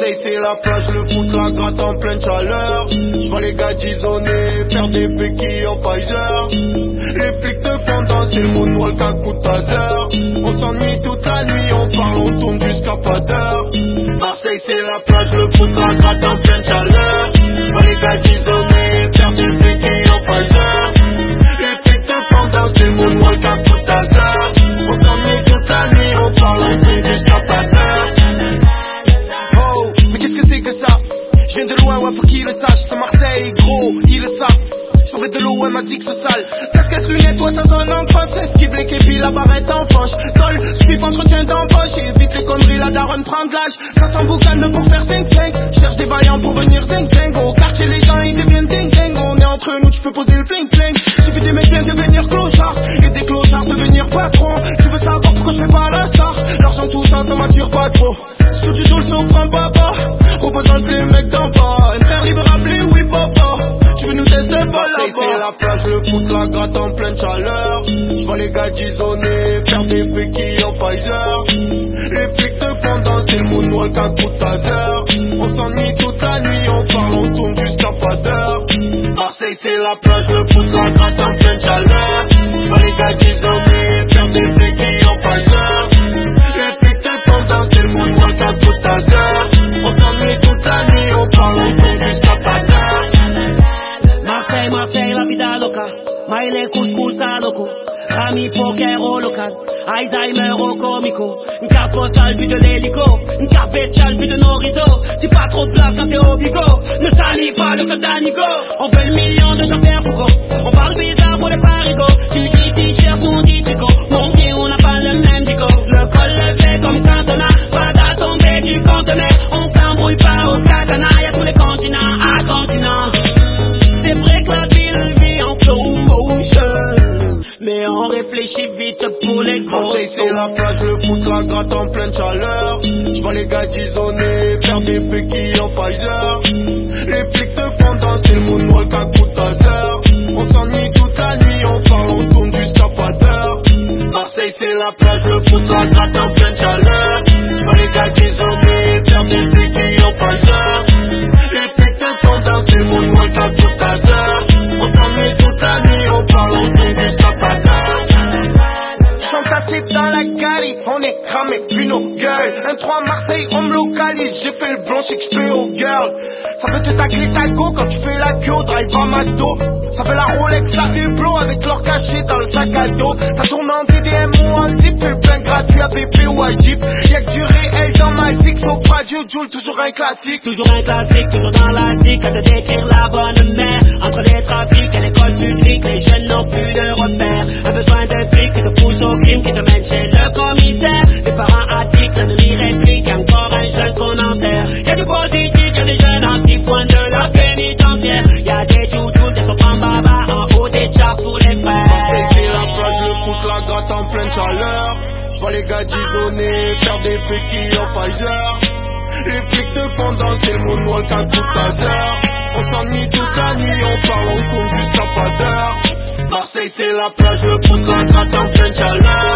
Marseille c'est la plage, le foot, la gratte en pleine chaleur. J'vois les gars disonner, faire des béquilles en Pfizer. Les flics te font danser le moonwalk à coup de taser. On s'ennuie toute la nuit, on parle, on tourne jusqu'à pas d'heure. Marseille c'est la plage, le foot, la gratte en pleine chaleur. J'vois les gars disonner, faire des béquilles en Pfizer. Les flics te font danser le moonwalk à coup de taser. On s'ennuie toute la nuit, on parle, on tourne jusqu'à pas d'heure. Oh, mais qu'est-ce que c'est que ça? Je viens de loin, ouais, faut qu'il le sache. C'est Marseille, gros, ils le savent. J'en de l'eau, ouais, ma zig se sale. Casquette, lunettes, ouais, ça donne en poche. Esquive les képis, la barrette en poche. Toll, suive, entretien d'embauche. Évite les conneries, la daronne prend de l'âge. 500 boucanes pour faire 5-5. Cherche des vaillants pour venir 5-5. Au quartier, les gens, ils deviennent ding-ding. On est entre nous, tu peux poser le fling-fling. Suffit des mecs bien devenir clochard. Et des clochards devenir patron. Tu veux savoir pourquoi je fais pas la star? L'argent tout ça, ça m'attire pas trop. Si tu joues le son, prends papa. Représente les mecs d'en bas. Un frère libre rappelé, oui papa. Tu veux nous tester pas Marseille c'est la plage, le foot, la gratte en pleine chaleur. J'vois les gars disonner, faire des béquilles en Pfizer. Les flics te font danser le moonwalk à coup de taser. On s'ennuie toute la nuit, on parle, on tourne jusqu'à pas d'heure. Marseille c'est la plage, le foot, la gratte en pleine chaleur. J'vois les gars disonner, faire des béquilles en Pfizer. Les flics te font danser le moonwalk à coup de taser. On s'ennuie toute la nuit, on parle, on tourne jusqu'à pas d'heure. Marseille, la vida loca. Maile, couscous à loco. Rami, poker au local. Alzheimer au comico. Une carte postale vue de l'hélico. Une carte bestiale vue de nos rideaux. Si pas trop de place quand t'es au bigot. Ne salis pas le club d'Anigo. On veut le million de Jean-Pierre Foucault. On parle bizarre pour les parigots. Tu dis t-shirt, on dit tricot. Mon Dieu, on n'a pas le même dico. Le col levé comme Cantona. Pas à tomber du conteneur. On s'embrouille pas au katana. Y'a tous les continents à continent. C'est vrai que la ville vit en slow motion, mais on réfléchit vite pour les gros. Marseille c'est la plage, le foot, la gratte en pleine chaleur. J'vois les gars disonner, faire des béquilles en Pfizer. Les flics te font danser le moonwalk à coup de taser. On s'ennuie toute la nuit, on parle, on tourne jusqu'à pas d'heure. Marseille c'est la plage, le foot, la gratte en pleine chaleur. J'vois les gars disonner, faire des béquilles en Pfizer. Les flics te font danser le moonwalk à coup de taser. On s'ennuie toute la nuit, on parle, on tourne jusqu'à pas d'heure. S'entasser dans la galerie, on est cramé, puis nos gueules. 1-3 Marseille, on me localise. J'ai fait le blanc, j'sais que j'plais aux girls. Ça veut te tacler ta go quand tu fais la queue, drive à Mado. Ça fait la Rolex, la Hublot avec l'or caché dans le sac à dos. Ça tourne en DDM ou en zip, fait le plein gratuit à BP ou à Jeep. Y'a que du réel dans ma zig, Sopra, Joule, toujours un classique. Toujours un classique, toujours dans la zik, à te décrire la bonne mère. Entre les trafics et l'école publique, les jeunes n'ont plus de repères. Un besoin de flic qui te pousse au crime, qui te mène chez le commissaire. Des parents addicts, l'ennemi réplique, y'a encore un jeune qu'on enterre. Y'a du positif, y'a des jeunes actifs, loin de la pénitentiaire. Y'a des joujous, des soprans baba, en haut des charts pour les frères. Marseille c'est la plage, le foot, la gratte en pleine chaleur. J'vois les gars disonner, faire des béquilles en Pfizer. Les flics te font danser le moonwalk à coup de taser. On s'ennuie toute la nuit, on parle, on tourne jusqu'à pas d'heure. Marseille c'est la plage, le foot, la gratte en pleine chaleur.